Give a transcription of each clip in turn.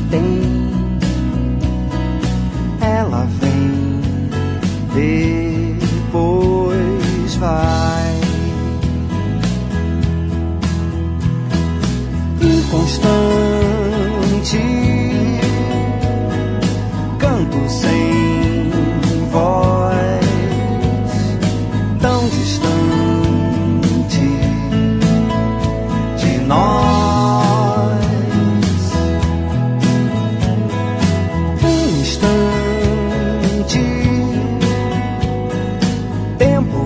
tem, ela vem, depois vai. Inconstante, canto sem voz, tão distante de nós. Um instante, tempo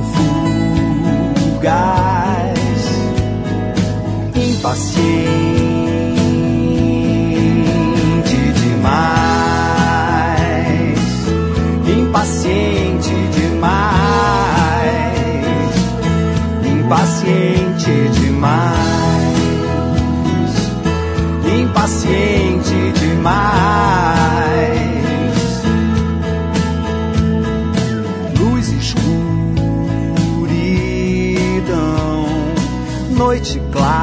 fugaz, impaciente demais, impaciente demais, impaciente demais, impaciente demais. Luz, escuridão, noite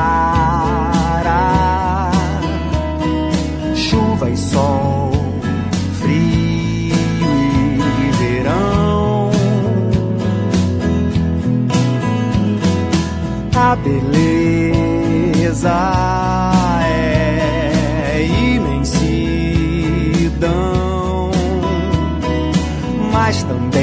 clara, chuva e sol, frio e verão. A beleza é imensidão, mas também